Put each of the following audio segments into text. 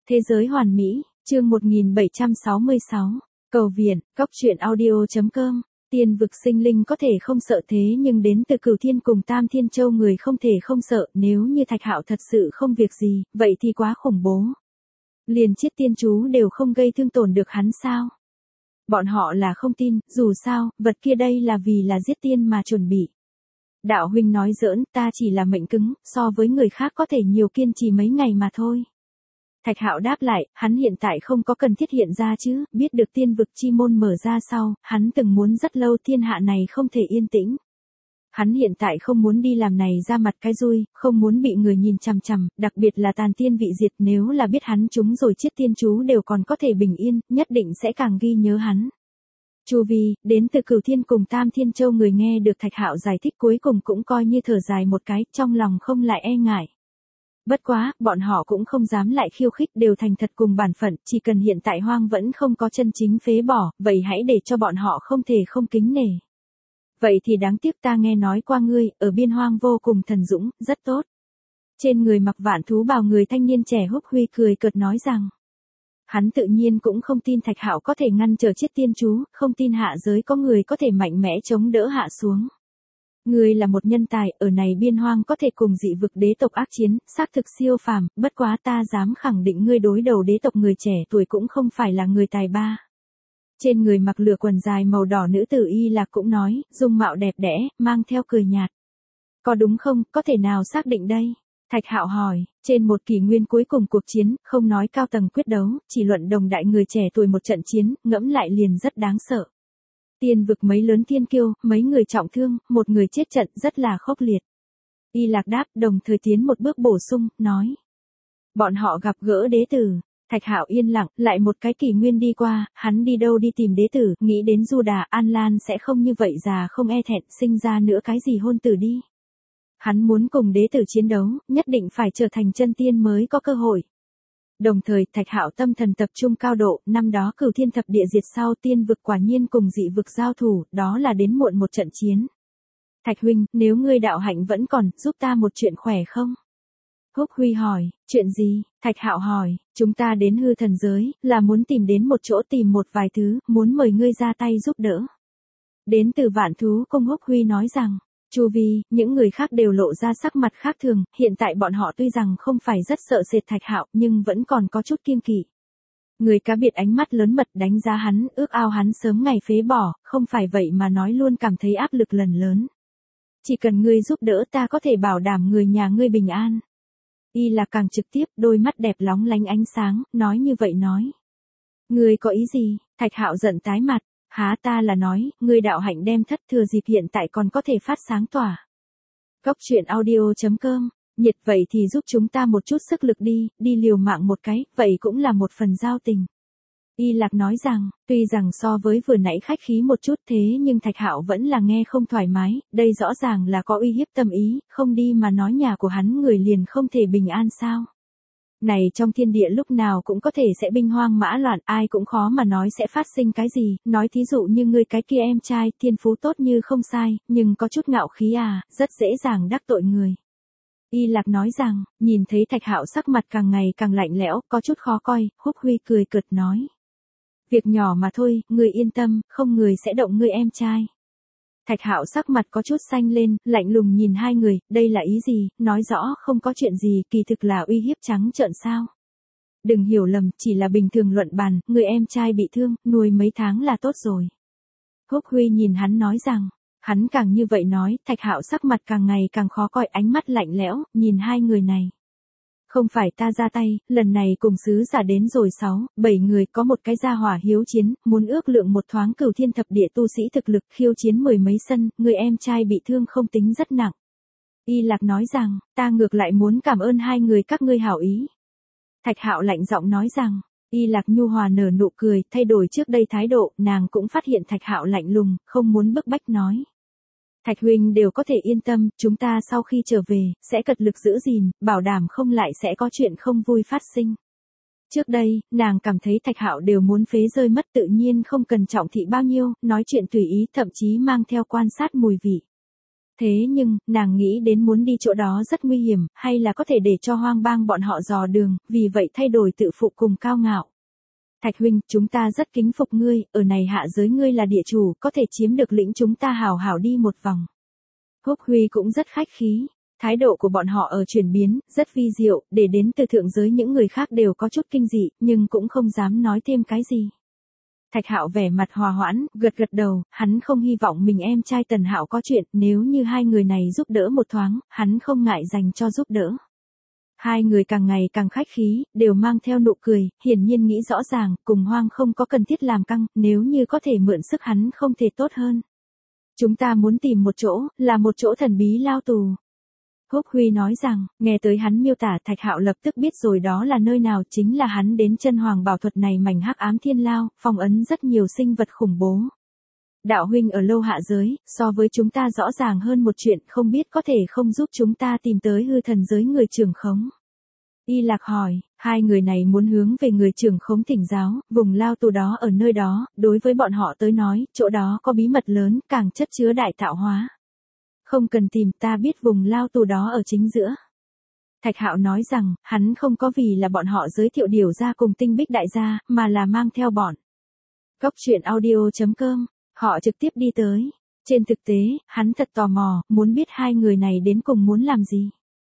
Thế giới hoàn mỹ, chương 1766. Cầu viện, Cóc truyện audio.com. Tiên vực sinh linh có thể không sợ thế nhưng đến từ Cửu Thiên cùng Tam Thiên Châu người không thể không sợ, nếu như Thạch Hạo thật sự không việc gì, vậy thì quá khủng bố. Liền chiết tiên chú đều không gây thương tổn được hắn sao? Bọn họ là không tin, dù sao, vật kia đây là vì là giết tiên mà chuẩn bị. Đạo huynh nói giỡn, ta chỉ là mệnh cứng, so với người khác có thể nhiều kiên trì mấy ngày mà thôi. Thạch Hạo đáp lại, hắn hiện tại không có cần thiết hiện ra chứ, biết được tiên vực chi môn mở ra sau, hắn từng muốn rất lâu thiên hạ này không thể yên tĩnh. Hắn hiện tại không muốn đi làm này ra mặt cái rui, không muốn bị người nhìn chằm chằm, đặc biệt là tàn tiên vị diệt, nếu là biết hắn chúng rồi chiết tiên chú đều còn có thể bình yên, nhất định sẽ càng ghi nhớ hắn. Chu vi, đến từ Cửu Thiên cùng Tam Thiên Châu người nghe được Thạch Hạo giải thích cuối cùng cũng coi như thở dài một cái, trong lòng không lại e ngại. Bất quá, bọn họ cũng không dám lại khiêu khích, đều thành thật cùng bản phận, chỉ cần hiện tại hoang vẫn không có chân chính phế bỏ, vậy hãy để cho bọn họ không thể không kính nể. Vậy thì đáng tiếc, ta nghe nói qua ngươi, ở biên hoang vô cùng thần dũng, rất tốt. Trên người mặc vạn thú bào người thanh niên trẻ Húc Huy cười cợt nói rằng, hắn tự nhiên cũng không tin Thạch Hạo có thể ngăn trở chiết tiên chú, không tin hạ giới có người có thể mạnh mẽ chống đỡ hạ xuống. Ngươi là một nhân tài, ở này biên hoang có thể cùng dị vực đế tộc ác chiến, xác thực siêu phàm, bất quá ta dám khẳng định ngươi đối đầu đế tộc người trẻ tuổi cũng không phải là người tài ba. Trên người mặc lửa quần dài màu đỏ nữ tử Y Lạc cũng nói, dung mạo đẹp đẽ, mang theo cười nhạt. Có đúng không, có thể nào xác định đây? Thạch Hạo hỏi, trên một kỷ nguyên cuối cùng cuộc chiến, không nói cao tầng quyết đấu, chỉ luận đồng đại người trẻ tuổi một trận chiến, ngẫm lại liền rất đáng sợ. Tiên vực mấy lớn thiên kiêu, mấy người trọng thương, một người chết trận, rất là khốc liệt. Y Lạc đáp, đồng thời tiến một bước bổ sung, nói. Bọn họ gặp gỡ đế tử. Thạch Hạo yên lặng, lại một cái kỷ nguyên đi qua, hắn đi đâu đi tìm đế tử, nghĩ đến Du Đà, An Lan sẽ không như vậy già không e thẹn, sinh ra nữa cái gì hôn tử đi. Hắn muốn cùng đế tử chiến đấu, nhất định phải trở thành chân tiên mới có cơ hội. Đồng thời, Thạch Hạo tâm thần tập trung cao độ, năm đó Cửu Thiên thập địa diệt sau tiên vực quả nhiên cùng dị vực giao thủ, đó là đến muộn một trận chiến. Thạch huynh, nếu ngươi đạo hạnh vẫn còn, giúp ta một chuyện khỏe không? Húc Huy hỏi, chuyện gì? Thạch Hạo hỏi, chúng ta đến hư thần giới, là muốn tìm đến một chỗ tìm một vài thứ, muốn mời ngươi ra tay giúp đỡ. Đến từ Vạn Thú Cung Húc Huy nói rằng, chu vi, những người khác đều lộ ra sắc mặt khác thường, hiện tại bọn họ tuy rằng không phải rất sợ sệt Thạch Hạo, nhưng vẫn còn có chút kiêng kỵ. Người cá biệt ánh mắt lớn mật đánh giá hắn, ước ao hắn sớm ngày phế bỏ, không phải vậy mà nói luôn cảm thấy áp lực lần lớn. Chỉ cần ngươi giúp đỡ ta có thể bảo đảm người nhà ngươi bình an. Y là càng trực tiếp, đôi mắt đẹp lóng lánh ánh sáng, nói như vậy nói. Ngươi có ý gì? Thạch Hạo giận tái mặt. Há ta là nói, ngươi đạo hạnh đem thất thừa dịp hiện tại còn có thể phát sáng tỏa. Cóc truyện audio.com. Nhiệt vậy thì giúp chúng ta một chút sức lực đi, đi liều mạng một cái, vậy cũng là một phần giao tình. Y Lạc nói rằng, tuy rằng so với vừa nãy khách khí một chút thế nhưng Thạch Hạo vẫn là nghe không thoải mái, đây rõ ràng là có uy hiếp tâm ý, không đi mà nói nhà của hắn người liền không thể bình an sao. Này trong thiên địa lúc nào cũng có thể sẽ binh hoang mã loạn, ai cũng khó mà nói sẽ phát sinh cái gì, nói thí dụ như ngươi cái kia em trai, thiên phú tốt như không sai, nhưng có chút ngạo khí à, rất dễ dàng đắc tội người. Y Lạc nói rằng, nhìn thấy Thạch Hạo sắc mặt càng ngày càng lạnh lẽo, có chút khó coi, Húc Huy cười cợt nói. Việc nhỏ mà thôi, ngươi yên tâm, không người sẽ động ngươi em trai. Thạch Hạo sắc mặt có chút xanh lên, lạnh lùng nhìn hai người, đây là ý gì, nói rõ không có chuyện gì, kỳ thực là uy hiếp trắng trợn sao. Đừng hiểu lầm, chỉ là bình thường luận bàn, người em trai bị thương, nuôi mấy tháng là tốt rồi. Húc Huy nhìn hắn nói rằng, hắn càng như vậy nói, Thạch Hạo sắc mặt càng ngày càng khó coi, ánh mắt lạnh lẽo, nhìn hai người này. Không phải ta ra tay, lần này cùng sứ giả đến rồi 6-7 người, có một cái gia hỏa hiếu chiến, muốn ước lượng một thoáng Cửu Thiên thập địa tu sĩ thực lực, khiêu chiến mười mấy sân, người em trai bị thương không tính rất nặng. Y Lạc nói rằng, ta ngược lại muốn cảm ơn hai người các ngươi hảo ý. Thạch Hạo lạnh giọng nói rằng, Y Lạc nhu hòa nở nụ cười, thay đổi trước đây thái độ, nàng cũng phát hiện Thạch Hạo lạnh lùng, không muốn bức bách nói. Thạch huynh đều có thể yên tâm, chúng ta sau khi trở về, sẽ cật lực giữ gìn, bảo đảm không lại sẽ có chuyện không vui phát sinh. Trước đây, nàng cảm thấy Thạch Hạo đều muốn phế rơi mất tự nhiên không cần trọng thị bao nhiêu, nói chuyện tùy ý thậm chí mang theo quan sát mùi vị. Thế nhưng, nàng nghĩ đến muốn đi chỗ đó rất nguy hiểm, hay là có thể để cho hoang bang bọn họ dò đường, vì vậy thay đổi tự phụ cùng cao ngạo. Thạch huynh, chúng ta rất kính phục ngươi, ở này hạ giới ngươi là địa chủ, có thể chiếm được lĩnh chúng ta hào hào đi một vòng. Húc Huy cũng rất khách khí, thái độ của bọn họ ở chuyển biến, rất vi diệu, để đến từ thượng giới những người khác đều có chút kinh dị, nhưng cũng không dám nói thêm cái gì. Thạch Hạo vẻ mặt hòa hoãn, gật gật đầu, hắn không hy vọng mình em trai Tần Hạo có chuyện, nếu như hai người này giúp đỡ một thoáng, hắn không ngại dành cho giúp đỡ. Hai người càng ngày càng khách khí, đều mang theo nụ cười, hiển nhiên nghĩ rõ ràng, cùng Hoang không có cần thiết làm căng, nếu như có thể mượn sức hắn không thể tốt hơn. Chúng ta muốn tìm một chỗ, là một chỗ thần bí lao tù. Húc Huy nói rằng, nghe tới hắn miêu tả Thạch Hạo lập tức biết rồi đó là nơi nào, chính là hắn đến chân hoàng bảo thuật này mảnh hắc ám thiên lao, phong ấn rất nhiều sinh vật khủng bố. Đạo huynh ở lâu hạ giới, so với chúng ta rõ ràng hơn một chuyện, không biết có thể không giúp chúng ta tìm tới hư thần giới người trưởng khống. Y Lạc hỏi, hai người này muốn hướng về người trưởng khống thỉnh giáo, vùng lao tù đó ở nơi đó, đối với bọn họ tới nói, chỗ đó có bí mật lớn, càng chất chứa đại tạo hóa. Không cần tìm, ta biết vùng lao tù đó ở chính giữa. Thạch Hạo nói rằng, hắn không có vì là bọn họ giới thiệu điều ra cùng Tinh Bích đại gia, mà là mang theo bọn. Cốc truyện audio.com, họ trực tiếp đi tới. Trên thực tế, hắn thật tò mò, muốn biết hai người này đến cùng muốn làm gì.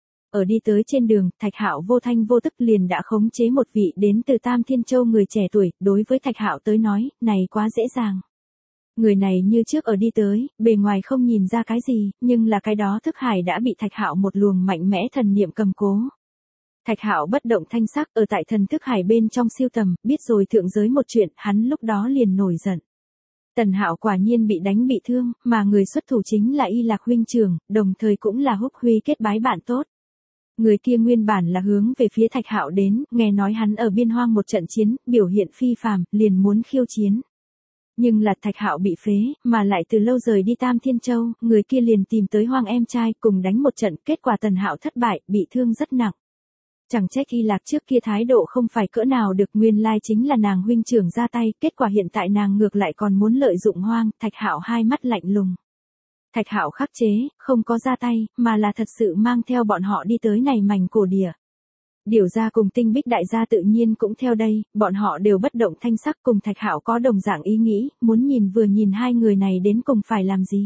Ở đi tới trên đường, Thạch Hạo vô thanh vô tức liền đã khống chế một vị đến từ Tam Thiên Châu người trẻ tuổi, đối với Thạch Hạo tới nói, này quá dễ dàng. Người này như trước ở đi tới, bề ngoài không nhìn ra cái gì, nhưng là cái đó thức hải đã bị Thạch Hạo một luồng mạnh mẽ thần niệm cầm cố. Thạch Hạo bất động thanh sắc ở tại thần thức hải bên trong siêu tầm, biết rồi thượng giới một chuyện, hắn lúc đó liền nổi giận. Tần Hạo quả nhiên bị đánh bị thương, mà người xuất thủ chính là Y Lạc huynh trưởng, đồng thời cũng là Húc Huy kết bái bạn tốt. Người kia nguyên bản là hướng về phía Thạch Hạo đến, nghe nói hắn ở biên hoang một trận chiến, biểu hiện phi phàm, liền muốn khiêu chiến. Nhưng là Thạch Hạo bị phế, mà lại từ lâu rời đi Tam Thiên Châu, người kia liền tìm tới Hoang em trai, cùng đánh một trận, kết quả Tần Hạo thất bại, bị thương rất nặng. Chẳng trách Y Lạc trước kia thái độ không phải cỡ nào được, nguyên lai chính là nàng huynh trưởng ra tay, kết quả hiện tại nàng ngược lại còn muốn lợi dụng Hoang, Thạch Hạo hai mắt lạnh lùng. Thạch Hạo khắc chế, không có ra tay, mà là thật sự mang theo bọn họ đi tới này mảnh cổ địa. Điều gia cùng Tinh Bích đại gia tự nhiên cũng theo đây, bọn họ đều bất động thanh sắc, cùng Thạch Hạo có đồng dạng ý nghĩ, muốn nhìn vừa nhìn hai người này đến cùng phải làm gì.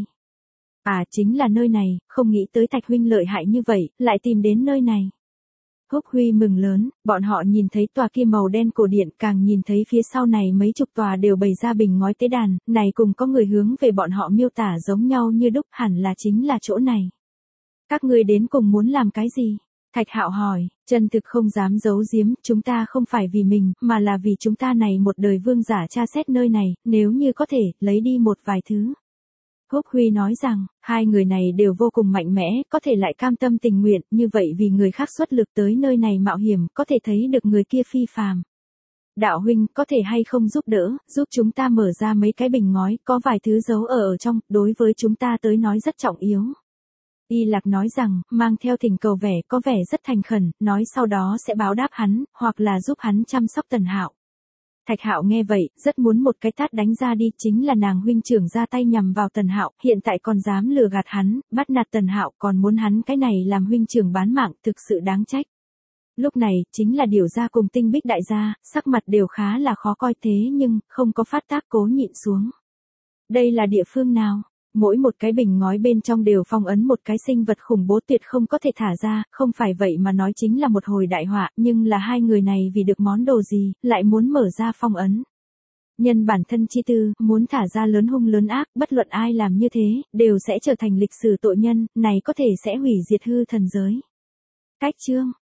À, chính là nơi này, không nghĩ tới Thạch huynh lợi hại như vậy, lại tìm đến nơi này. Húc Huy mừng lớn, bọn họ nhìn thấy tòa kia màu đen cổ điện, càng nhìn thấy phía sau này mấy chục tòa đều bày ra bình ngói tế đàn, này cùng có người hướng về bọn họ miêu tả giống nhau như đúc, hẳn là chính là chỗ này. Các ngươi đến cùng muốn làm cái gì? Thạch Hạo hỏi, chân thực không dám giấu giếm, chúng ta không phải vì mình, mà là vì chúng ta này một đời vương giả tra xét nơi này, nếu như có thể, lấy đi một vài thứ. Húc Huy nói rằng, hai người này đều vô cùng mạnh mẽ, có thể lại cam tâm tình nguyện, như vậy vì người khác xuất lực tới nơi này mạo hiểm, có thể thấy được người kia phi phàm. Đạo huynh, có thể hay không giúp đỡ, giúp chúng ta mở ra mấy cái bình ngói, có vài thứ giấu ở trong, đối với chúng ta tới nói rất trọng yếu. Y Lạc nói rằng, mang theo thỉnh cầu vẻ, có vẻ rất thành khẩn, nói sau đó sẽ báo đáp hắn, hoặc là giúp hắn chăm sóc Tần Hạo. Thạch Hạo nghe vậy, rất muốn một cái tát đánh ra đi, chính là nàng huynh trưởng ra tay nhằm vào Tần Hạo, hiện tại còn dám lừa gạt hắn, bắt nạt Tần Hạo, còn muốn hắn cái này làm huynh trưởng bán mạng, thực sự đáng trách. Lúc này, chính là Điểu gia cùng Tinh Bích đại gia, sắc mặt đều khá là khó coi, thế nhưng, không có phát tác, cố nhịn xuống. Đây là địa phương nào? Mỗi một cái bình ngói bên trong đều phong ấn một cái sinh vật khủng bố tuyệt không có thể thả ra, không phải vậy mà nói chính là một hồi đại họa, nhưng là hai người này vì được món đồ gì, lại muốn mở ra phong ấn. Nhân bản thân chi tư, muốn thả ra lớn hung lớn ác, bất luận ai làm như thế, đều sẽ trở thành lịch sử tội nhân, này có thể sẽ hủy diệt hư thần giới. Cách chương